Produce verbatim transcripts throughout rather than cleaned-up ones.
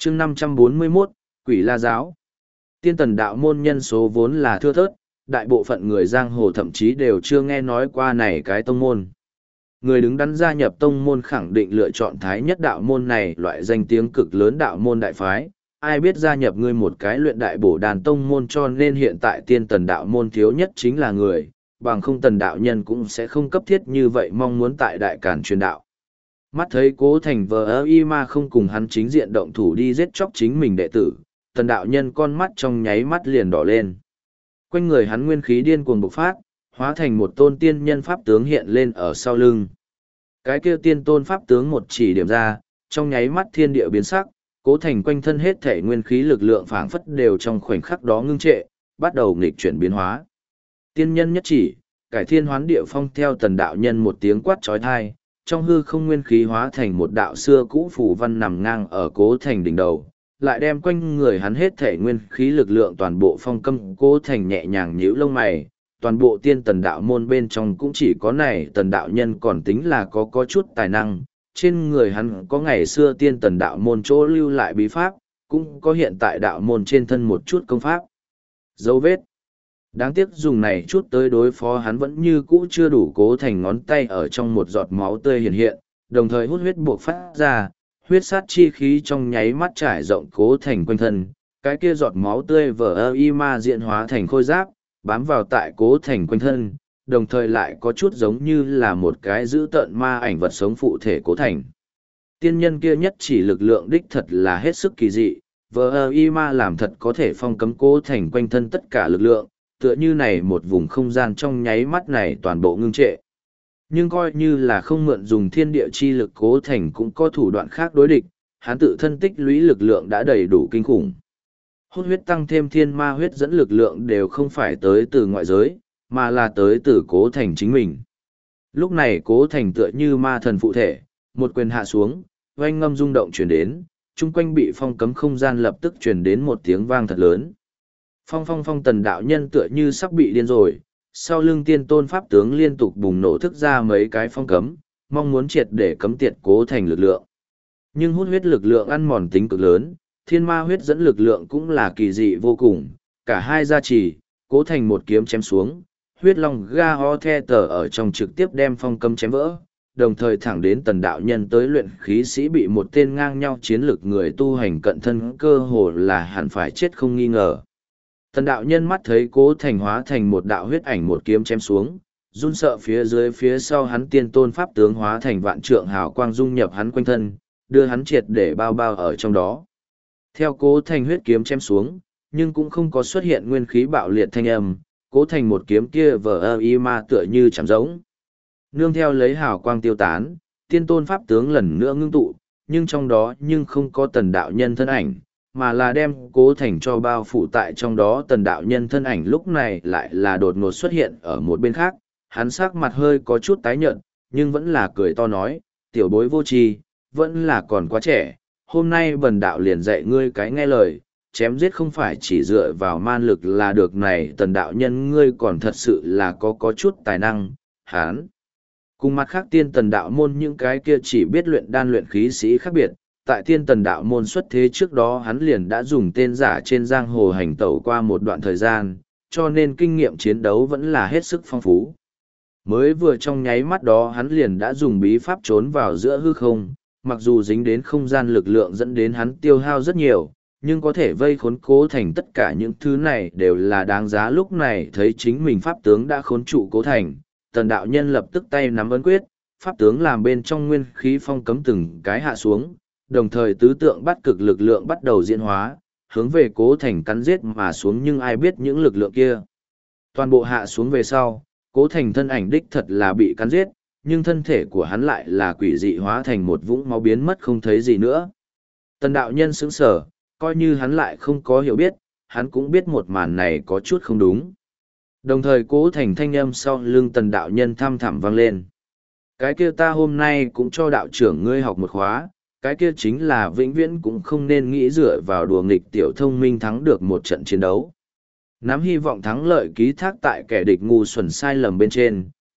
chương năm trăm bốn mươi mốt, Quỷ La Giáo. Tiên tần đạo môn nhân số vốn là thưa thớt, đại bộ phận người giang hồ thậm chí đều chưa nghe nói qua này cái tông môn. Người đứng đắn gia nhập tông môn khẳng định lựa chọn thái nhất đạo môn này loại danh tiếng cực lớn đạo môn đại phái, ai biết gia nhập ngươi một cái luyện đại bổ đàn tông môn, cho nên hiện tại tiên tần đạo môn thiếu nhất chính là người, bằng không tần đạo nhân cũng sẽ không cấp thiết như vậy mong muốn tại đại càn truyền đạo. Mắt thấy Cố Thành vờ ơ y ma không cùng hắn chính diện động thủ đi giết chóc chính mình đệ tử, tần đạo nhân con mắt trong nháy mắt liền đỏ lên. Quanh người hắn nguyên khí điên cuồng bộc phát, hóa thành một tôn tiên nhân pháp tướng hiện lên ở sau lưng. Cái kia tiên tôn pháp tướng một chỉ điểm ra, trong nháy mắt thiên địa biến sắc, Cố Thành quanh thân hết thể nguyên khí lực lượng phảng phất đều trong khoảnh khắc đó ngưng trệ, bắt đầu nghịch chuyển biến hóa. Tiên nhân nhất chỉ, cải thiên hoán địa phong theo tần đạo nhân một tiếng quát chói tai, trong hư không nguyên khí hóa thành một đạo xưa cũ phù văn nằm ngang ở Cố Thành đỉnh đầu, lại đem quanh người hắn hết thể nguyên khí lực lượng toàn bộ phong cấm. Cố Thành nhẹ nhàng nhíu lông mày, toàn bộ tiên tần đạo môn bên trong cũng chỉ có này tần đạo nhân còn tính là có có chút tài năng, trên người hắn có ngày xưa tiên tần đạo môn chỗ lưu lại bí pháp, cũng có hiện tại đạo môn trên thân một chút công pháp. Dấu vết. Đáng tiếc dùng này chút tới đối phó hắn vẫn như cũ chưa đủ. Cố Thành ngón tay ở trong một giọt máu tươi hiện hiện, đồng thời hút huyết buộc phát ra, huyết sát chi khí trong nháy mắt trải rộng Cố Thành quanh thân, cái kia giọt máu tươi vờ ơ y ma diện hóa thành khôi giáp, bám vào tại Cố Thành quanh thân, đồng thời lại có chút giống như là một cái giữ tợn ma ảnh vật sống phụ thể Cố Thành. Tiên nhân kia nhất chỉ lực lượng đích thật là hết sức kỳ dị, vờ ơ y ma làm thật có thể phong cấm Cố Thành quanh thân tất cả lực lượng, tựa như này một vùng không gian trong nháy mắt này toàn bộ ngưng trệ. Nhưng coi như là không mượn dùng thiên địa chi lực, Cố Thành cũng có thủ đoạn khác đối địch, hắn tự thân tích lũy lực lượng đã đầy đủ kinh khủng. Hút huyết tăng thêm thiên ma huyết dẫn lực lượng đều không phải tới từ ngoại giới, mà là tới từ Cố Thành chính mình. Lúc này Cố Thành tựa như ma thần phụ thể, một quyền hạ xuống, oanh ngâm rung động truyền đến, chung quanh bị phong cấm không gian lập tức truyền đến một tiếng vang thật lớn. Phong phong phong tần đạo nhân tựa như sắp bị điên rồi, sau lưng tiên tôn pháp tướng liên tục bùng nổ thức ra mấy cái phong cấm, mong muốn triệt để cấm tiệt Cố Thành lực lượng. Nhưng hút huyết lực lượng ăn mòn tính cực lớn, thiên ma huyết dẫn lực lượng cũng là kỳ dị vô cùng, cả hai gia trì, Cố Thành một kiếm chém xuống, huyết long ga ho the tờ ở trong trực tiếp đem phong cấm chém vỡ, đồng thời thẳng đến tần đạo nhân tới luyện khí sĩ bị một tên ngang nhau chiến lực người tu hành cận thân, cơ hồ là hẳn phải chết không nghi ngờ. Tần đạo nhân mắt thấy Cố Thành hóa thành một đạo huyết ảnh một kiếm chém xuống, run sợ phía dưới phía sau hắn tiên tôn pháp tướng hóa thành vạn trượng hào quang dung nhập hắn quanh thân, đưa hắn triệt để bao bao ở trong đó. Theo Cố Thành huyết kiếm chém xuống, nhưng cũng không có xuất hiện nguyên khí bạo liệt thanh âm, Cố Thành một kiếm kia vờ ơ y ma tựa như chạm giống. Nương theo lấy hào quang tiêu tán, tiên tôn pháp tướng lần nữa ngưng tụ, nhưng trong đó nhưng không có tần đạo nhân thân ảnh, mà là đem Cố Thành cho bao phủ tại trong đó. Tần đạo nhân thân ảnh lúc này lại là đột ngột xuất hiện ở một bên khác, hắn sắc mặt hơi có chút tái nhợt, nhưng vẫn là cười to nói, tiểu bối vô tri, vẫn là còn quá trẻ, hôm nay bần đạo liền dạy ngươi cái nghe lời, chém giết không phải chỉ dựa vào man lực là được. Này tần đạo nhân ngươi còn thật sự là có có chút tài năng, hán. Cùng mặt khác tiên tần đạo môn những cái kia chỉ biết luyện đan luyện khí sĩ khác biệt, tại tiên tần đạo môn xuất thế trước đó hắn liền đã dùng tên giả trên giang hồ hành tẩu qua một đoạn thời gian, cho nên kinh nghiệm chiến đấu vẫn là hết sức phong phú. Mới vừa trong nháy mắt đó hắn liền đã dùng bí pháp trốn vào giữa hư không, mặc dù dính đến không gian lực lượng dẫn đến hắn tiêu hao rất nhiều, nhưng có thể vây khốn Cố Thành tất cả những thứ này đều là đáng giá. Lúc này thấy chính mình pháp tướng đã khốn trụ Cố Thành, tần đạo nhân lập tức tay nắm ấn quyết, pháp tướng làm bên trong nguyên khí phong cấm từng cái hạ xuống, đồng thời tứ tượng bắt cực lực lượng bắt đầu diễn hóa, hướng về Cố Thành cắn giết mà xuống. Nhưng ai biết những lực lượng kia toàn bộ hạ xuống về sau, Cố Thành thân ảnh đích thật là bị cắn giết, nhưng thân thể của hắn lại là quỷ dị hóa thành một vũng máu biến mất không thấy gì nữa. Tần đạo nhân sững sờ, coi như hắn lại không có hiểu biết, hắn cũng biết một màn này có chút không đúng. Đồng thời Cố Thành thanh âm sau lưng tần đạo nhân thăm thẳm vang lên. Cái kia ta hôm nay cũng cho đạo trưởng ngươi học một khóa, cái kia chính là vĩnh viễn cũng không nên nghĩ dựa vào đùa nghịch tiểu thông minh thắng được một trận chiến đấu. Nắm hy vọng thắng lợi ký thác tại kẻ địch ngu xuẩn sai lầm bên trên,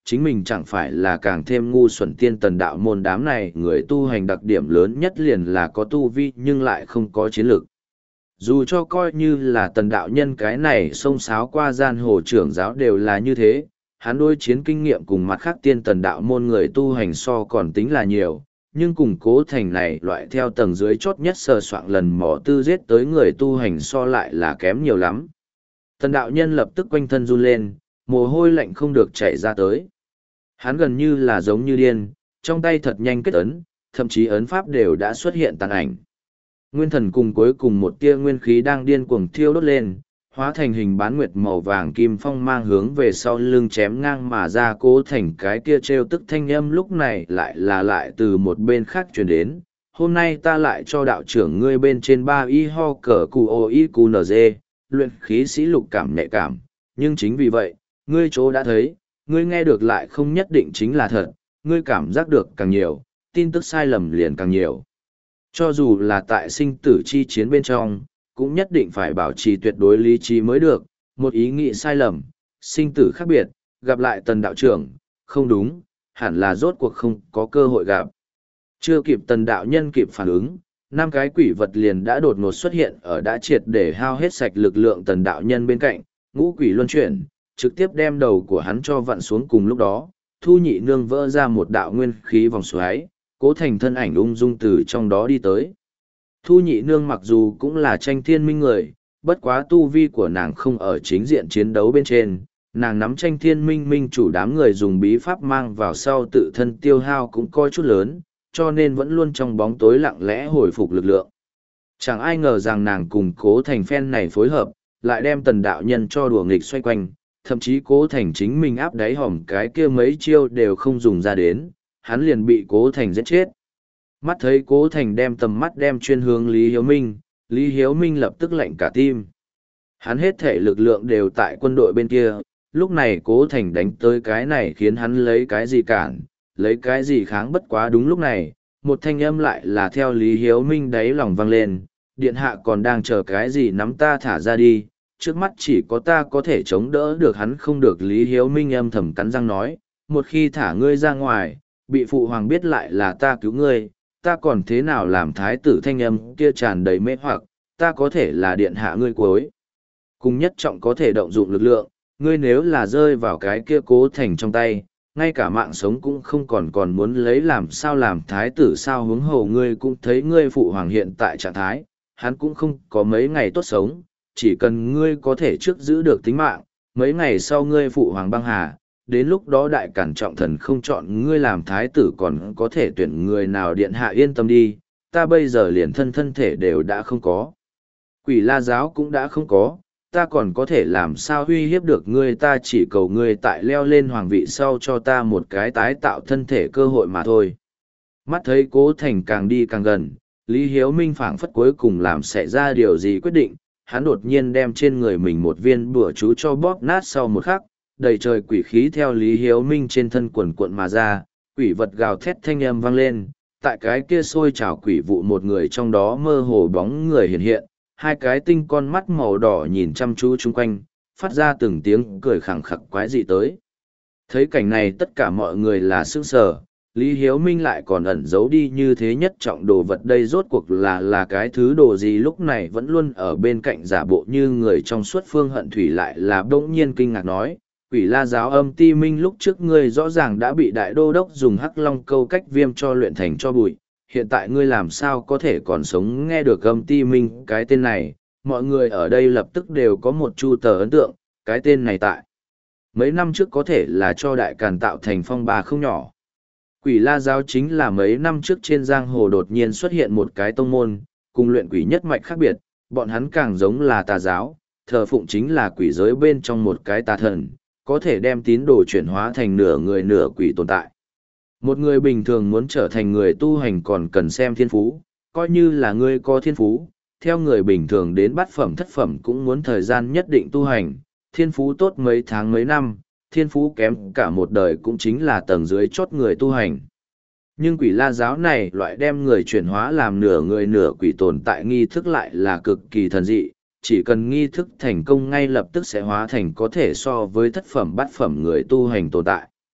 chính mình chẳng phải là càng thêm ngu xuẩn. Tiên tần đạo môn đám này người tu hành đặc điểm lớn nhất liền là có tu vi nhưng lại không có chiến lược. Dù cho coi như là tần đạo nhân cái này xông xáo qua gian hồ trưởng giáo đều là như thế, hắn đối chiến kinh nghiệm cùng mặt khác tiên tần đạo môn người tu hành so còn tính là nhiều, nhưng cùng Cố Thành này loại theo tầng dưới chốt nhất sờ soạn lần mò tư giết tới người tu hành so lại là kém nhiều lắm. Tần đạo nhân lập tức quanh thân run lên, mồ hôi lạnh không được chảy ra tới. Hắn gần như là giống như điên, trong tay thật nhanh kết ấn, thậm chí ấn pháp đều đã xuất hiện tàn ảnh. Nguyên thần cùng cuối cùng một tia nguyên khí đang điên cuồng thiêu đốt lên, hóa thành hình bán nguyệt màu vàng kim phong mang hướng về sau lưng chém ngang mà ra. Cố Thành cái kia trêu tức thanh âm lúc này lại là lại từ một bên khác truyền đến. Hôm nay ta lại cho đạo trưởng ngươi bên trên ba y ho cờ cù ô y cù nờ dê, luyện khí sĩ lục cảm nhạy cảm, nhưng chính vì vậy, ngươi chỗ đã thấy, ngươi nghe được lại không nhất định chính là thật, ngươi cảm giác được càng nhiều, tin tức sai lầm liền càng nhiều. Cho dù là tại sinh tử chi chiến bên trong, cũng nhất định phải bảo trì tuyệt đối lý trí mới được, một ý nghĩ sai lầm, sinh tử khác biệt, gặp lại tần đạo trưởng, không đúng, hẳn là rốt cuộc không có cơ hội gặp. Chưa kịp tần đạo nhân kịp phản ứng, năm cái quỷ vật liền đã đột ngột xuất hiện ở đã triệt để hao hết sạch lực lượng tần đạo nhân bên cạnh, ngũ quỷ luân chuyển, trực tiếp đem đầu của hắn cho vặn xuống. Cùng lúc đó, Thu Nhị Nương vỡ ra một đạo nguyên khí vòng xoáy, Cố Thành thân ảnh ung dung từ trong đó đi tới. Thu Nhị Nương mặc dù cũng là tranh thiên minh người, bất quá tu vi của nàng không ở chính diện chiến đấu bên trên, nàng nắm tranh thiên minh minh chủ đám người dùng bí pháp mang vào sau tự thân tiêu hao cũng coi chút lớn, cho nên vẫn luôn trong bóng tối lặng lẽ hồi phục lực lượng. Chẳng ai ngờ rằng nàng cùng Cố Thành phen này phối hợp, lại đem tần đạo nhân cho đùa nghịch xoay quanh, thậm chí Cố Thành chính mình áp đáy hòm cái kia mấy chiêu đều không dùng ra đến, hắn liền bị Cố Thành giết chết. Mắt thấy Cố Thành đem tầm mắt đem chuyên hướng Lý Hiếu Minh, Lý Hiếu Minh lập tức lạnh cả tim. Hắn hết thể lực lượng đều tại quân đội bên kia, lúc này Cố Thành đánh tới cái này khiến hắn lấy cái gì cản, lấy cái gì kháng. Bất quá đúng lúc này, một thanh âm lại là theo Lý Hiếu Minh đáy lòng vang lên, điện hạ còn đang chờ cái gì, nắm ta thả ra đi, trước mắt chỉ có ta có thể chống đỡ được hắn. Không được, Lý Hiếu Minh âm thầm cắn răng nói, một khi thả ngươi ra ngoài, bị phụ hoàng biết lại là ta cứu ngươi, ta còn thế nào làm thái tử. Thanh âm kia tràn đầy mê hoặc, ta có thể là điện hạ ngươi cuối cùng nhất trọng có thể động dụng lực lượng, ngươi nếu là rơi vào cái kia Cố Thành trong tay, ngay cả mạng sống cũng không còn, còn muốn lấy làm sao làm thái tử sao. Huống hồ ngươi cũng thấy ngươi phụ hoàng hiện tại trạng thái, hắn cũng không có mấy ngày tốt sống, chỉ cần ngươi có thể trước giữ được tính mạng, mấy ngày sau ngươi phụ hoàng băng hà, đến lúc đó đại cản trọng thần không chọn ngươi làm thái tử còn có thể tuyển người nào. Điện hạ yên tâm đi, ta bây giờ liền thân thân thể đều đã không có, Quỷ La giáo cũng đã không có, ta còn có thể làm sao uy hiếp được ngươi. Ta chỉ cầu ngươi tại leo lên hoàng vị sau cho ta một cái tái tạo thân thể cơ hội mà thôi. Mắt thấy Cố Thành càng đi càng gần, Lý Hiếu Minh phảng phất cuối cùng làm xảy ra điều gì quyết định, hắn đột nhiên đem trên người mình một viên bùa chú cho bóp nát. Sau một khắc, đầy trời quỷ khí theo Lý Hiếu Minh trên thân quần cuộn mà ra, quỷ vật gào thét thanh âm vang lên, tại cái kia sôi trào quỷ vụ một người trong đó mơ hồ bóng người hiện hiện, hai cái tinh con mắt màu đỏ nhìn chăm chú chung quanh, phát ra từng tiếng cười khẳng khặc quái dị tới. Thấy cảnh này tất cả mọi người là sững sờ, Lý Hiếu Minh lại còn ẩn giấu đi như thế nhất trọng đồ vật, đây rốt cuộc là là cái thứ đồ gì. Lúc này vẫn luôn ở bên cạnh giả bộ như người trong suốt Phương Hận Thủy lại là bỗng nhiên kinh ngạc nói, Quỷ La giáo Âm Ti Minh lúc trước ngươi rõ ràng đã bị đại đô đốc dùng hắc long câu cách viêm cho luyện thành cho bụi, hiện tại ngươi làm sao có thể còn sống. Nghe được Âm Ti Minh cái tên này, mọi người ở đây lập tức đều có một chu tờ ấn tượng, cái tên này tại mấy năm trước có thể là cho đại càn tạo thành phong ba không nhỏ. Quỷ La giáo chính là mấy năm trước trên giang hồ đột nhiên xuất hiện một cái tông môn, cùng luyện quỷ nhất mạch khác biệt, bọn hắn càng giống là tà giáo, thờ phụng chính là quỷ giới bên trong một cái tà thần, có thể đem tín đồ chuyển hóa thành nửa người nửa quỷ tồn tại. Một người bình thường muốn trở thành người tu hành còn cần xem thiên phú, coi như là ngươi có thiên phú, theo người bình thường đến bát phẩm thất phẩm cũng muốn thời gian nhất định tu hành, thiên phú tốt mấy tháng mấy năm, thiên phú kém cả một đời cũng chính là tầng dưới chót người tu hành. Nhưng Quỷ La giáo này loại đem người chuyển hóa làm nửa người nửa quỷ tồn tại nghi thức lại là cực kỳ thần dị, chỉ cần nghi thức thành công ngay lập tức sẽ hóa thành có thể so với thất phẩm bát phẩm người tu hành tồn tại.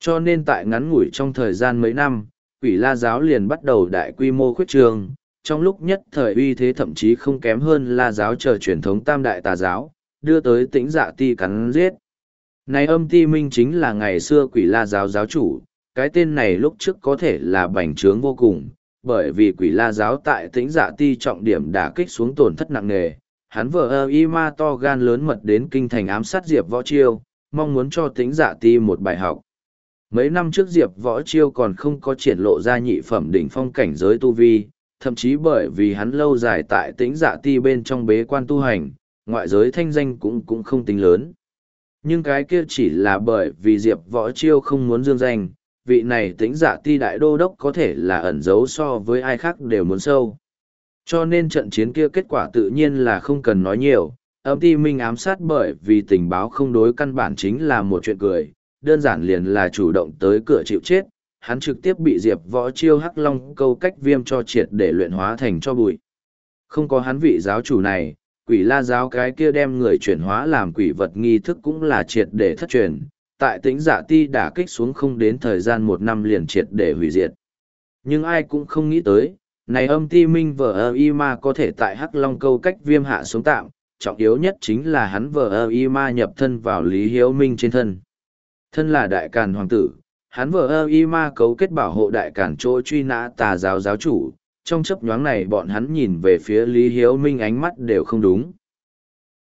Cho nên tại ngắn ngủi trong thời gian mấy năm, Quỷ La giáo liền bắt đầu đại quy mô khuyết trường, trong lúc nhất thời uy thế thậm chí không kém hơn La giáo chờ truyền thống tam đại tà giáo, đưa tới Tĩnh Dạ Ti cắn giết. Này Âm Ti Minh chính là ngày xưa Quỷ La giáo giáo chủ, cái tên này lúc trước có thể là bành trướng vô cùng, bởi vì Quỷ La giáo tại Tĩnh Dạ Ti trọng điểm đả kích xuống tổn thất nặng nề, hắn vợ ơ y ma to gan lớn mật đến kinh thành ám sát Diệp Võ Chiêu, mong muốn cho Tĩnh Dạ Ti một bài học. Mấy năm trước Diệp Võ Chiêu còn không có triển lộ ra nhị phẩm đỉnh phong cảnh giới tu vi, thậm chí bởi vì hắn lâu dài tại Tĩnh Dạ Ti bên trong bế quan tu hành, ngoại giới thanh danh cũng cũng không tính lớn. Nhưng cái kia chỉ là bởi vì Diệp Võ Chiêu không muốn dương danh, vị này Tĩnh Dạ Ti đại đô đốc có thể là ẩn giấu so với ai khác đều muốn sâu. Cho nên trận chiến kia kết quả tự nhiên là không cần nói nhiều, Âm Ti Minh ám sát bởi vì tình báo không đối căn bản chính là một chuyện cười, đơn giản liền là chủ động tới cửa chịu chết, hắn trực tiếp bị Diệp Võ Chiêu hắc long câu cách viêm cho triệt để luyện hóa thành cho bụi. Không có hắn vị giáo chủ này, Quỷ La giáo cái kia đem người chuyển hóa làm quỷ vật nghi thức cũng là triệt để thất truyền, tại Tĩnh Dạ Ti đả kích xuống không đến thời gian một năm liền triệt để hủy diệt. Nhưng ai cũng không nghĩ tới, này Âm Ti Minh vờ ơ y ma có thể tại hắc long câu cách viêm hạ xuống tạm, trọng yếu nhất chính là hắn vờ ơ y ma nhập thân vào Lý Hiếu Minh trên thân. Thân là đại càn hoàng tử, hắn vờ ơ y ma cấu kết bảo hộ đại càn chỗ truy nã tà giáo giáo chủ, trong chấp nhoáng này bọn hắn nhìn về phía Lý Hiếu Minh ánh mắt đều không đúng.